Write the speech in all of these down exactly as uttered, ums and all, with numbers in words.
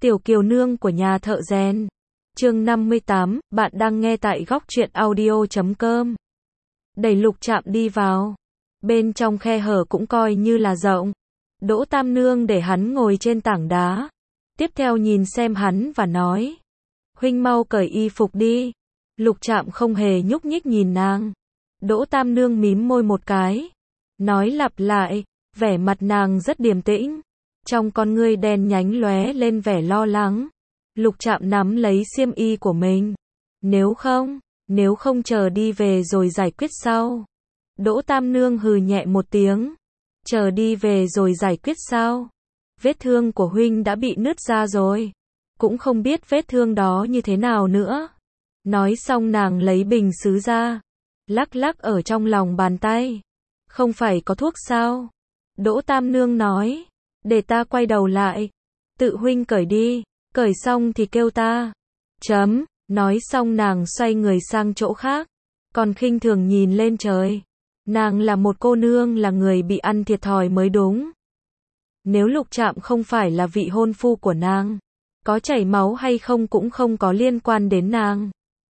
Tiểu Kiều Nương của nhà thợ rèn. Chương năm mươi tám, bạn đang nghe tại góc truyện audio chấm com. Đẩy Lục Trạm đi vào. Bên trong khe hở cũng coi như là rộng. Đỗ Tam Nương để hắn ngồi trên tảng đá. Tiếp theo nhìn xem hắn và nói. Huynh mau cởi y phục đi. Lục Trạm không hề nhúc nhích nhìn nàng. Đỗ Tam Nương mím môi một cái. Nói lặp lại, vẻ mặt nàng rất điềm tĩnh. Trong con ngươi đen nhánh lóe lên vẻ lo lắng. Lục Trạm nắm lấy xiêm y của mình. Nếu không, nếu không chờ đi về rồi giải quyết sau. Đỗ Tam Nương hừ nhẹ một tiếng. Chờ đi về rồi giải quyết sao? Vết thương của huynh đã bị nứt ra rồi. Cũng không biết vết thương đó như thế nào nữa. Nói xong nàng lấy bình sứ ra. Lắc lắc ở trong lòng bàn tay. Không phải có thuốc sao? Đỗ Tam Nương nói. Để ta quay đầu lại. Tự huynh cởi đi. Cởi xong thì kêu ta. Chấm. Nói xong nàng xoay người sang chỗ khác. Còn khinh thường nhìn lên trời. Nàng là một cô nương, là người bị ăn thiệt thòi mới đúng. Nếu Lục Trạm không phải là vị hôn phu của nàng, có chảy máu hay không cũng không có liên quan đến nàng.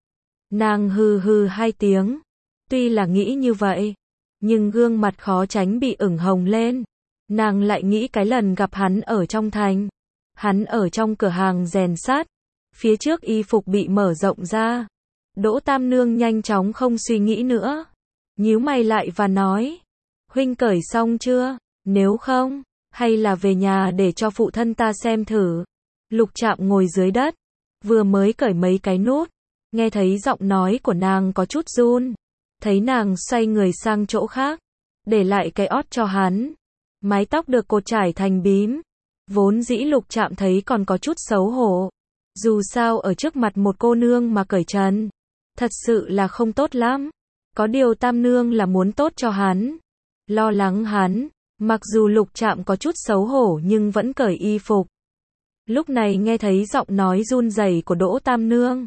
Nàng hừ hừ hai tiếng. Tuy là nghĩ như vậy, nhưng gương mặt khó tránh bị ửng hồng lên. Nàng lại nghĩ cái lần gặp hắn ở trong thành. Hắn ở trong cửa hàng rèn sắt. Phía trước y phục bị mở rộng ra. Đỗ Tam Nương nhanh chóng không suy nghĩ nữa. Nhíu mày lại và nói. Huynh cởi xong chưa? Nếu không, hay là về nhà để cho phụ thân ta xem thử. Lục Trạm ngồi dưới đất. Vừa mới cởi mấy cái nút. Nghe thấy giọng nói của nàng có chút run. Thấy nàng xoay người sang chỗ khác. Để lại cái ót cho hắn. Mái tóc được cột trải thành bím. Vốn dĩ Lục Trạm thấy còn có chút xấu hổ. Dù sao ở trước mặt một cô nương mà cởi trần. Thật sự là không tốt lắm. Có điều Tam Nương là muốn tốt cho hắn. Lo lắng hắn. Mặc dù Lục Trạm có chút xấu hổ nhưng vẫn cởi y phục. Lúc này nghe thấy giọng nói run rẩy của Đỗ Tam Nương.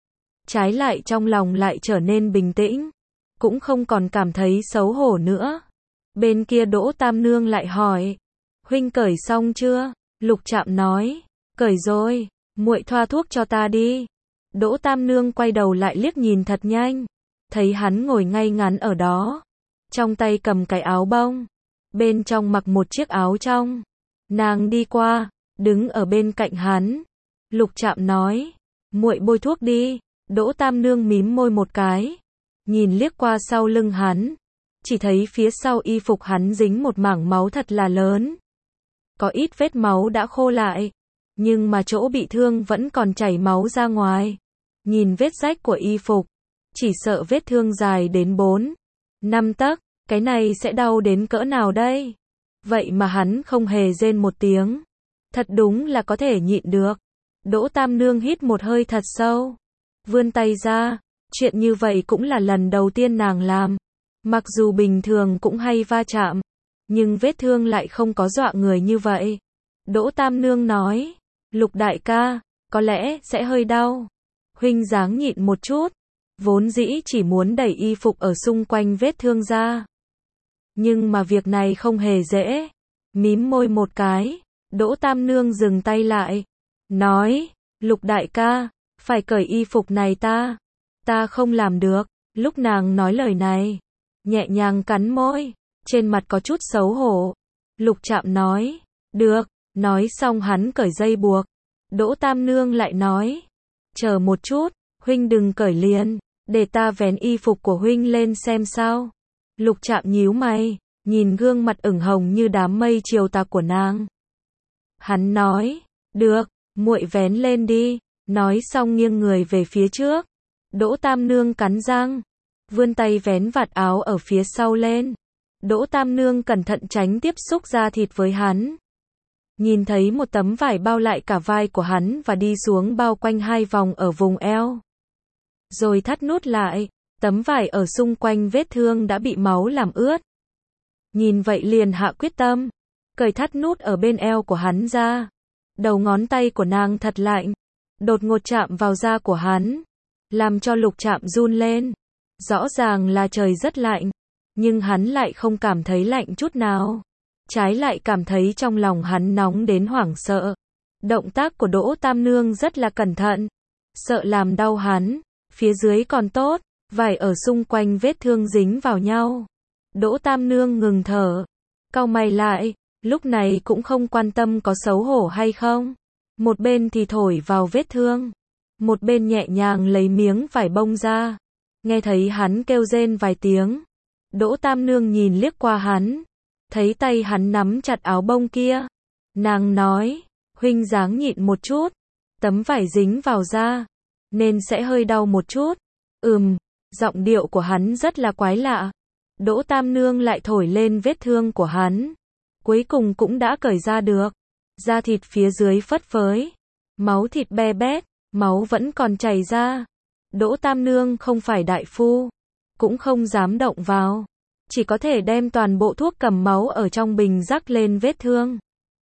Trái lại trong lòng lại trở nên bình tĩnh. Cũng không còn cảm thấy xấu hổ nữa. Bên kia Đỗ Tam Nương lại hỏi. Huynh cởi xong chưa? Lục Trạm nói. Cởi rồi, muội thoa thuốc cho ta đi. Đỗ Tam Nương quay đầu lại liếc nhìn thật nhanh. Thấy hắn ngồi ngay ngắn ở đó. Trong tay cầm cái áo bông. Bên trong mặc một chiếc áo trong. Nàng đi qua, đứng ở bên cạnh hắn. Lục Trạm nói. Muội bôi thuốc đi. Đỗ Tam Nương mím môi một cái. Nhìn liếc qua sau lưng hắn. Chỉ thấy phía sau y phục hắn dính một mảng máu thật là lớn. Có ít vết máu đã khô lại. Nhưng mà chỗ bị thương vẫn còn chảy máu ra ngoài. Nhìn vết rách của y phục. Chỉ sợ vết thương dài đến bốn, năm tấc. Cái này sẽ đau đến cỡ nào đây? Vậy mà hắn không hề rên một tiếng. Thật đúng là có thể nhịn được. Đỗ Tam Nương hít một hơi thật sâu. Vươn tay ra. Chuyện như vậy cũng là lần đầu tiên nàng làm. Mặc dù bình thường cũng hay va chạm. Nhưng vết thương lại không có dọa người như vậy. Đỗ Tam Nương nói. Lục đại ca, có lẽ sẽ hơi đau. Huynh dáng nhịn một chút. Vốn dĩ chỉ muốn đẩy y phục ở xung quanh vết thương ra. Nhưng mà việc này không hề dễ. Mím môi một cái. Đỗ Tam Nương dừng tay lại. Nói. Lục đại ca, phải cởi y phục này ta. Ta không làm được. Lúc nàng nói lời này. Nhẹ nhàng cắn môi. Trên mặt có chút xấu hổ. Lục Trạm nói. Được. Nói xong hắn cởi dây buộc. Đỗ Tam Nương lại nói. Chờ một chút. Huynh đừng cởi liền. Để ta vén y phục của huynh lên xem sao. Lục Trạm nhíu mày. Nhìn gương mặt ửng hồng như đám mây chiều tà của nàng. Hắn nói. Được. Muội vén lên đi. Nói xong nghiêng người về phía trước. Đỗ Tam Nương cắn răng. Vươn tay vén vạt áo ở phía sau lên. Đỗ Tam Nương cẩn thận tránh tiếp xúc da thịt với hắn. Nhìn thấy một tấm vải bao lại cả vai của hắn và đi xuống bao quanh hai vòng ở vùng eo. Rồi thắt nút lại. Tấm vải ở xung quanh vết thương đã bị máu làm ướt. Nhìn vậy liền hạ quyết tâm. Cởi thắt nút ở bên eo của hắn ra. Đầu ngón tay của nàng thật lạnh. Đột ngột chạm vào da của hắn. Làm cho Lục Trạm run lên. Rõ ràng là trời rất lạnh. Nhưng hắn lại không cảm thấy lạnh chút nào. Trái lại cảm thấy trong lòng hắn nóng đến hoảng sợ. Động tác của Đỗ Tam Nương rất là cẩn thận, sợ làm đau hắn. Phía dưới còn tốt, vải ở xung quanh vết thương dính vào nhau. Đỗ Tam Nương ngừng thở, cau mày lại, lúc này cũng không quan tâm có xấu hổ hay không. Một bên thì thổi vào vết thương, một bên nhẹ nhàng lấy miếng vải bông ra. Nghe thấy hắn kêu rên vài tiếng, Đỗ Tam Nương nhìn liếc qua hắn, thấy tay hắn nắm chặt áo bông kia. Nàng nói, huynh dáng nhịn một chút, tấm vải dính vào da, nên sẽ hơi đau một chút. Ừm, giọng điệu của hắn rất là quái lạ. Đỗ Tam Nương lại thổi lên vết thương của hắn, cuối cùng cũng đã cởi ra được. Da thịt phía dưới phất phới, máu thịt be bét, máu vẫn còn chảy ra. Đỗ Tam Nương không phải đại phu, cũng không dám động vào, chỉ có thể đem toàn bộ thuốc cầm máu ở trong bình rắc lên vết thương.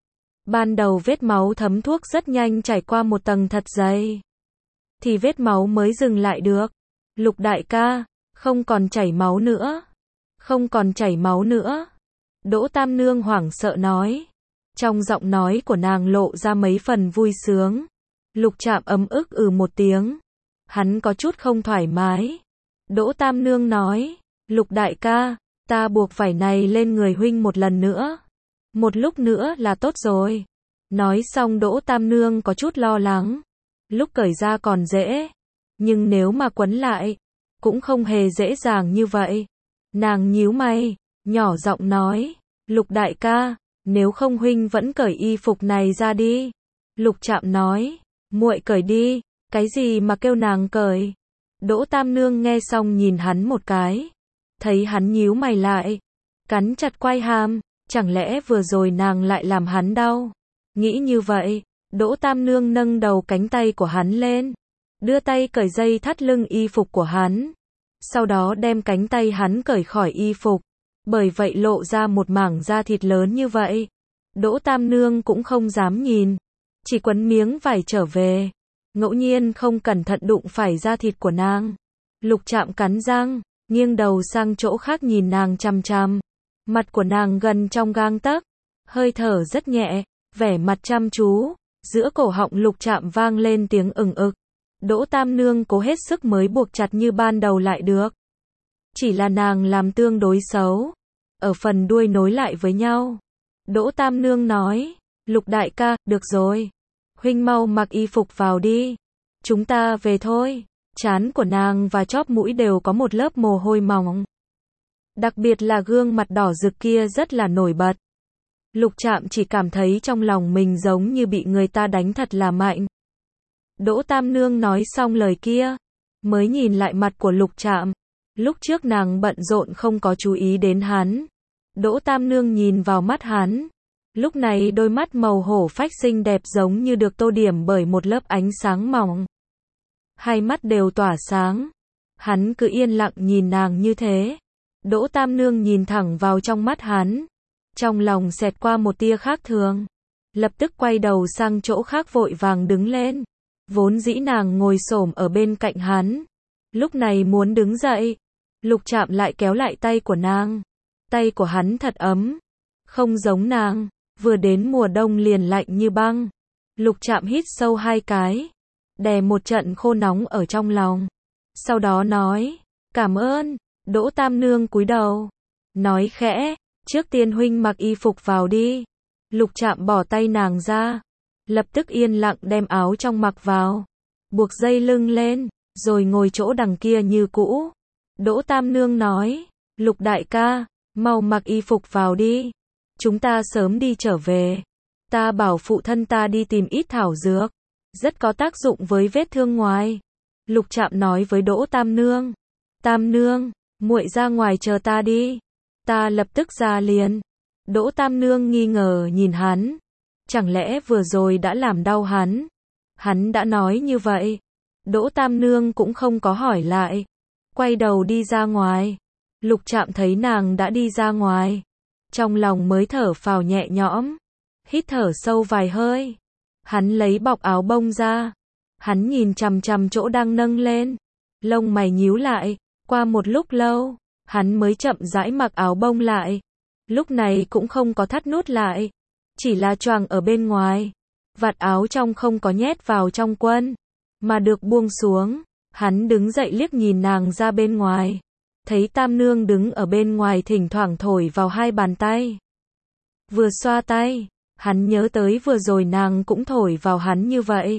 Ban đầu vết máu thấm thuốc rất nhanh chảy qua một tầng thật dày, thì vết máu mới dừng lại được. Lục đại ca, không còn chảy máu nữa, không còn chảy máu nữa. Đỗ Tam Nương hoảng sợ nói, trong giọng nói của nàng lộ ra mấy phần vui sướng. Lục Trạm ấm ức ừ một tiếng, hắn có chút không thoải mái. Đỗ Tam Nương nói, Lục đại ca, ta buộc vải này lên người huynh một lần nữa, một lúc nữa là tốt rồi. Nói xong Đỗ Tam Nương có chút lo lắng, lúc cởi ra còn dễ, nhưng nếu mà quấn lại, cũng không hề dễ dàng như vậy. Nàng nhíu mày, nhỏ giọng nói, Lục đại ca, nếu không huynh vẫn cởi y phục này ra đi. Lục Trạm nói, muội cởi đi, cái gì mà kêu nàng cởi. Đỗ Tam Nương nghe xong nhìn hắn một cái, thấy hắn nhíu mày lại, cắn chặt quai hàm, chẳng lẽ vừa rồi nàng lại làm hắn đau. Nghĩ như vậy, Đỗ Tam Nương nâng đầu cánh tay của hắn lên, đưa tay cởi dây thắt lưng y phục của hắn, sau đó đem cánh tay hắn cởi khỏi y phục, bởi vậy lộ ra một mảng da thịt lớn như vậy. Đỗ Tam Nương cũng không dám nhìn, chỉ quấn miếng vải trở về, ngẫu nhiên không cẩn thận đụng phải da thịt của nàng. Lục Trạm cắn răng, nghiêng đầu sang chỗ khác nhìn nàng chằm chằm, mặt của nàng gần trong gang tấc, hơi thở rất nhẹ, vẻ mặt chăm chú. Giữa cổ họng Lục Trạm vang lên tiếng ừng ực. Đỗ Tam Nương cố hết sức mới buộc chặt như ban đầu lại được. Chỉ là nàng làm tương đối xấu, ở phần đuôi nối lại với nhau. Đỗ Tam Nương nói, Lục đại ca, được rồi, huynh mau mặc y phục vào đi, chúng ta về thôi. Trán của nàng và chóp mũi đều có một lớp mồ hôi mỏng, đặc biệt là gương mặt đỏ rực kia rất là nổi bật. Lục Trạm chỉ cảm thấy trong lòng mình giống như bị người ta đánh thật là mạnh. Đỗ Tam Nương nói xong lời kia, mới nhìn lại mặt của Lục Trạm. Lúc trước nàng bận rộn không có chú ý đến hắn. Đỗ Tam Nương nhìn vào mắt hắn. Lúc này đôi mắt màu hổ phách xinh đẹp giống như được tô điểm bởi một lớp ánh sáng mỏng. Hai mắt đều tỏa sáng. Hắn cứ yên lặng nhìn nàng như thế. Đỗ Tam Nương nhìn thẳng vào trong mắt hắn. Trong lòng xẹt qua một tia khác thường. Lập tức quay đầu sang chỗ khác vội vàng đứng lên. Vốn dĩ nàng ngồi xổm ở bên cạnh hắn. Lúc này muốn đứng dậy. Lục Trạm lại kéo lại tay của nàng. Tay của hắn thật ấm. Không giống nàng, vừa đến mùa đông liền lạnh như băng. Lục Trạm hít sâu hai cái. Đè một trận khô nóng ở trong lòng. Sau đó nói, cảm ơn. Đỗ Tam Nương cúi đầu. Nói khẽ, trước tiên huynh mặc y phục vào đi. Lục Trạm bỏ tay nàng ra. Lập tức yên lặng đem áo trong mặc vào. Buộc dây lưng lên, rồi ngồi chỗ đằng kia như cũ. Đỗ Tam Nương nói, Lục đại ca, mau mặc y phục vào đi. Chúng ta sớm đi trở về. Ta bảo phụ thân ta đi tìm ít thảo dược. Rất có tác dụng với vết thương ngoài. Lục Trạm nói với Đỗ Tam Nương. Tam Nương, muội ra ngoài chờ ta đi. Ta lập tức ra liền. Đỗ Tam Nương nghi ngờ nhìn hắn. Chẳng lẽ vừa rồi đã làm đau hắn? Hắn đã nói như vậy. Đỗ Tam Nương cũng không có hỏi lại. Quay đầu đi ra ngoài. Lục Trạm thấy nàng đã đi ra ngoài. Trong lòng mới thở phào nhẹ nhõm. Hít thở sâu vài hơi. Hắn lấy bọc áo bông ra. Hắn nhìn chằm chằm chỗ đang nâng lên. Lông mày nhíu lại. Qua một lúc lâu, hắn mới chậm rãi mặc áo bông lại. Lúc này cũng không có thắt nút lại. Chỉ là choàng ở bên ngoài. vạt áo trong không có nhét vào trong quân, mà được buông xuống. Hắn đứng dậy liếc nhìn nàng ra bên ngoài. Thấy Tam Nương đứng ở bên ngoài thỉnh thoảng thổi vào hai bàn tay. Vừa xoa tay, hắn nhớ tới vừa rồi nàng cũng thổi vào hắn như vậy.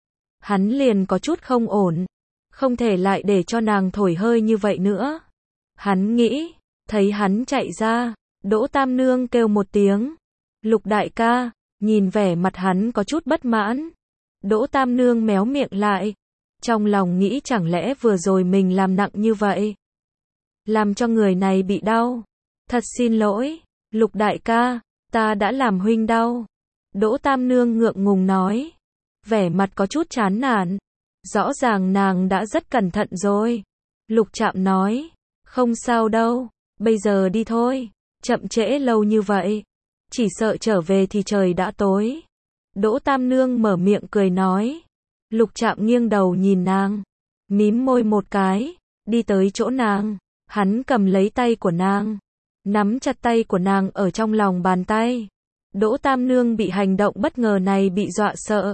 Hắn liền có chút không ổn, không thể lại để cho nàng thổi hơi như vậy nữa. Hắn nghĩ, thấy hắn chạy ra, Đỗ Tam Nương kêu một tiếng. Lục đại ca, nhìn vẻ mặt hắn có chút bất mãn. Đỗ Tam Nương méo miệng lại. Trong lòng nghĩ chẳng lẽ vừa rồi mình làm nặng như vậy, làm cho người này bị đau. Thật xin lỗi, Lục đại ca, ta đã làm huynh đau. Đỗ Tam Nương ngượng ngùng nói. Vẻ mặt có chút chán nản. Rõ ràng nàng đã rất cẩn thận rồi. Lục Trạm nói. Không sao đâu, bây giờ đi thôi. Chậm trễ lâu như vậy, chỉ sợ trở về thì trời đã tối. Đỗ Tam Nương mở miệng cười nói. Lục Trạm nghiêng đầu nhìn nàng, mím môi một cái, đi tới chỗ nàng. Hắn cầm lấy tay của nàng, nắm chặt tay của nàng ở trong lòng bàn tay. Đỗ Tam Nương bị hành động bất ngờ này bị dọa sợ,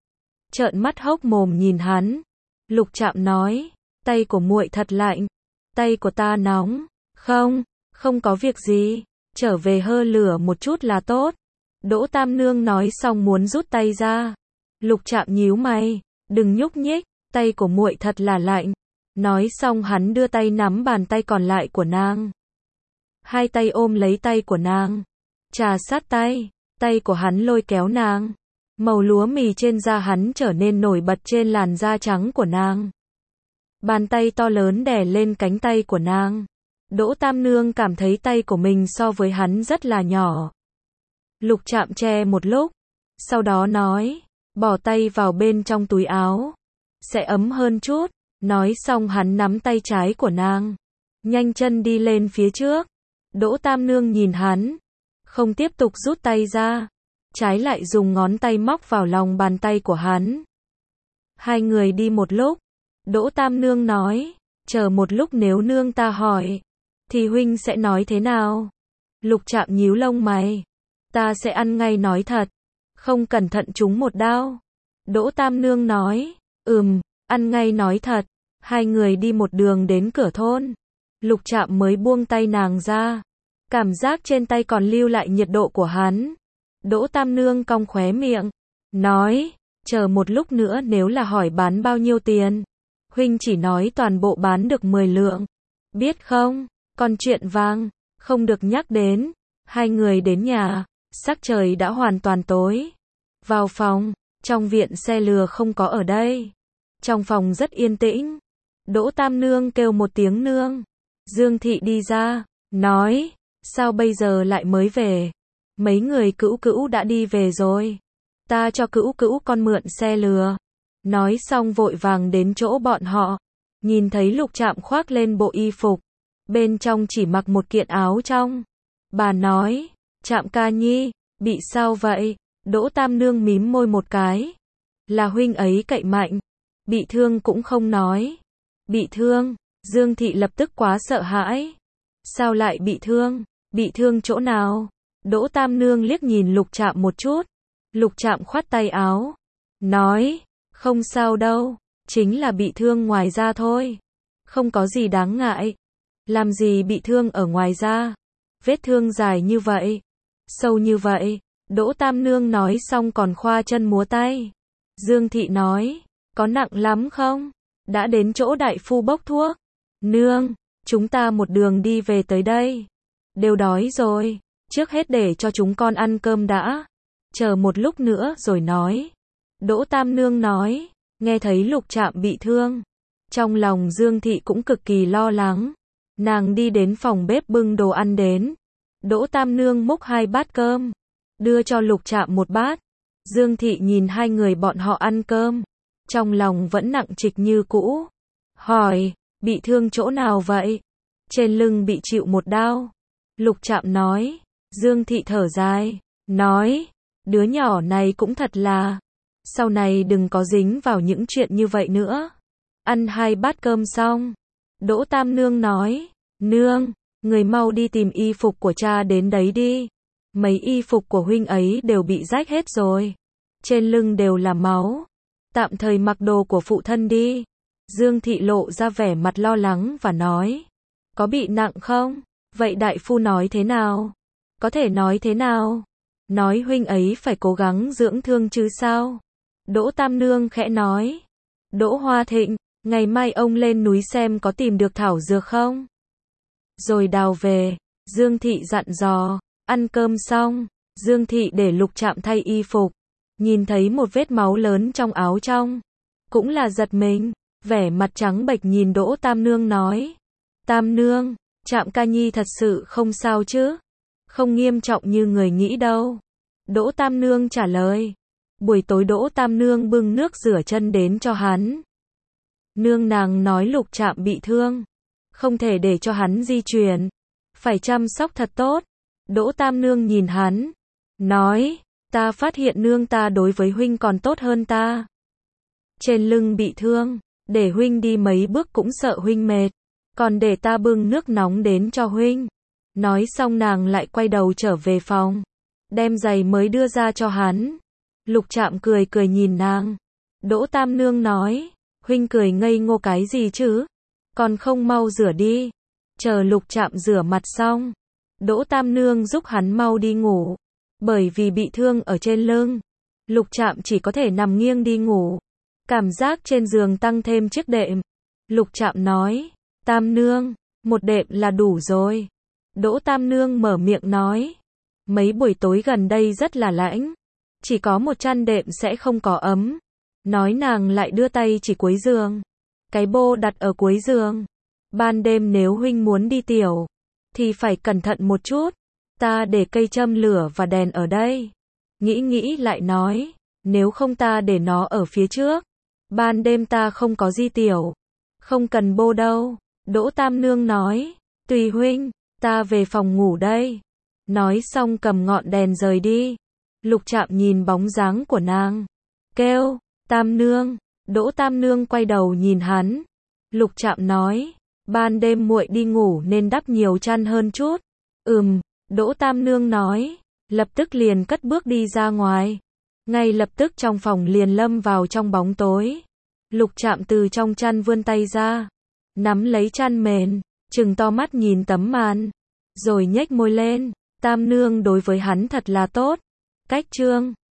trợn mắt hốc mồm nhìn hắn. Lục Trạm nói, tay của muội thật lạnh, tay của ta nóng. Không, không có việc gì, trở về hơ lửa một chút là tốt. Đỗ Tam Nương nói xong muốn rút tay ra. Lục Trạm nhíu mày, đừng nhúc nhích, tay của muội thật là lạnh. Nói xong hắn đưa tay nắm bàn tay còn lại của nàng. Hai tay ôm lấy tay của nàng, trà sát tay, tay của hắn lôi kéo nàng. Màu lúa mì trên da hắn trở nên nổi bật trên làn da trắng của nàng. Bàn tay to lớn đè lên cánh tay của nàng. Đỗ Tam Nương cảm thấy tay của mình so với hắn rất là nhỏ. Lục Trạm che một lúc, sau đó nói, bỏ tay vào bên trong túi áo, sẽ ấm hơn chút. Nói xong hắn nắm tay trái của nàng, nhanh chân đi lên phía trước. Đỗ Tam Nương nhìn hắn, không tiếp tục rút tay ra, trái lại dùng ngón tay móc vào lòng bàn tay của hắn. Hai người đi một lúc, Đỗ Tam Nương nói, chờ một lúc nếu nương ta hỏi, thì huynh sẽ nói thế nào? Lục Trạm nhíu lông mày, ta sẽ ăn ngay nói thật, không cẩn thận trúng một đao. Đỗ Tam Nương nói, ừm, ăn ngay nói thật. Hai người đi một đường đến cửa thôn. Lục Trạm mới buông tay nàng ra. Cảm giác trên tay còn lưu lại nhiệt độ của hắn. Đỗ Tam Nương cong khóe miệng, nói, chờ một lúc nữa nếu là hỏi bán bao nhiêu tiền, huynh chỉ nói toàn bộ bán được mười lượng. Biết không, còn chuyện vàng, không được nhắc đến. Hai người đến nhà, sắc trời đã hoàn toàn tối. Vào phòng, trong viện xe lừa không có ở đây. Trong phòng rất yên tĩnh. Đỗ Tam Nương kêu một tiếng nương. Dương Thị đi ra, nói, sao bây giờ lại mới về? Mấy người Cữu Cữu đã đi về rồi. Ta cho Cữu Cữu con mượn xe lừa. Nói xong vội vàng đến chỗ bọn họ. Nhìn thấy Lục Trạm khoác lên bộ y phục, bên trong chỉ mặc một kiện áo trong. Bà nói, Trạm ca nhi, bị sao vậy? Đỗ Tam Nương mím môi một cái. Là huynh ấy cậy mạnh. Bị thương cũng không nói. Bị thương? Dương Thị lập tức quá sợ hãi. Sao lại bị thương? Bị thương chỗ nào? Đỗ Tam Nương liếc nhìn Lục Trạm một chút. Lục Trạm khoát tay áo, nói, không sao đâu, chính là bị thương ngoài da thôi. Không có gì đáng ngại. Làm gì bị thương ở ngoài da? Vết thương dài như vậy, sâu như vậy. Đỗ Tam Nương nói xong còn khoa chân múa tay. Dương Thị nói, có nặng lắm không? Đã đến chỗ đại phu bốc thuốc. Nương, chúng ta một đường đi về tới đây. Đều đói rồi, trước hết để cho chúng con ăn cơm đã. Chờ một lúc nữa rồi nói. Đỗ Tam Nương nói, nghe thấy Lục Trạm bị thương. Trong lòng Dương Thị cũng cực kỳ lo lắng. Nàng đi đến phòng bếp bưng đồ ăn đến. Đỗ Tam Nương múc hai bát cơm, đưa cho Lục Trạm một bát. Dương Thị nhìn hai người bọn họ ăn cơm, trong lòng vẫn nặng trịch như cũ. Hỏi, bị thương chỗ nào vậy? Trên lưng bị chịu một đao. Lục Trạm nói. Dương Thị thở dài, nói, đứa nhỏ này cũng thật là, sau này đừng có dính vào những chuyện như vậy nữa. Ăn hai bát cơm xong, Đỗ Tam Nương nói, nương, người mau đi tìm y phục của cha đến đấy đi. Mấy y phục của huynh ấy đều bị rách hết rồi. trên lưng đều là máu. Tạm thời mặc đồ của phụ thân đi. Dương Thị lộ ra vẻ mặt lo lắng và nói. Có bị nặng không? Vậy đại phu nói thế nào? Có thể nói thế nào? Nói huynh ấy phải cố gắng dưỡng thương chứ sao? Đỗ Tam Nương khẽ nói. Đỗ Hoa Thịnh, ngày mai ông lên núi xem có tìm được thảo dược không? Rồi đào về. Dương Thị dặn dò. Ăn cơm xong, Dương Thị để Lục Trạm thay y phục. Nhìn thấy một vết máu lớn trong áo trong. Cũng là giật mình. Vẻ mặt trắng bệch nhìn Đỗ Tam Nương nói. Tam Nương, Trạm ca nhi thật sự không sao chứ? Không nghiêm trọng như người nghĩ đâu. Đỗ Tam Nương trả lời. Buổi tối Đỗ Tam Nương bưng nước rửa chân đến cho hắn. Nương nàng nói Lục Trạm bị thương. Không thể để cho hắn di chuyển. Phải chăm sóc thật tốt. Đỗ Tam Nương nhìn hắn. Nói, ta phát hiện nương ta đối với huynh còn tốt hơn ta. Trên lưng bị thương. Để huynh đi mấy bước cũng sợ huynh mệt. Còn để ta bưng nước nóng đến cho huynh. Nói xong nàng lại quay đầu trở về phòng. Đem giày mới đưa ra cho hắn. Lục Trạm cười cười nhìn nàng. Đỗ Tam Nương nói. Huynh cười ngây ngô cái gì chứ? Còn không mau rửa đi. Chờ Lục Trạm rửa mặt xong. Đỗ Tam Nương giúp hắn mau đi ngủ. Bởi vì bị thương ở trên lưng. Lục Trạm chỉ có thể nằm nghiêng đi ngủ. Cảm giác trên giường tăng thêm chiếc đệm. Lục Trạm nói. Tam Nương, một đệm là đủ rồi. Đỗ Tam Nương mở miệng nói. Mấy buổi tối gần đây rất là lạnh. Chỉ có một chăn đệm sẽ không có ấm. Nói nàng lại đưa tay chỉ cuối giường. Cái bô đặt ở cuối giường. Ban đêm nếu huynh muốn đi tiểu. Thì phải cẩn thận một chút. Ta để cây châm lửa và đèn ở đây. Nghĩ nghĩ lại nói. Nếu không ta để nó ở phía trước. Ban đêm ta không có di tiểu. Không cần bô đâu. Đỗ Tam Nương nói. Tùy huynh, ta về phòng ngủ đây. Nói xong cầm ngọn đèn rời đi. Lục Trạm nhìn bóng dáng của nàng. Kêu, Tam Nương. Đỗ Tam Nương quay đầu nhìn hắn. Lục Trạm nói. Ban đêm muội đi ngủ nên đắp nhiều chăn hơn chút. Ừm, Đỗ Tam Nương nói. Lập tức liền cất bước đi ra ngoài. Ngay lập tức trong phòng liền lâm vào trong bóng tối. Lục Trạm từ trong chăn vươn tay ra. Nắm lấy chăn mền. Trừng to mắt nhìn tấm màn. Rồi nhếch môi lên. Tam Nương đối với hắn thật là tốt. Cách chương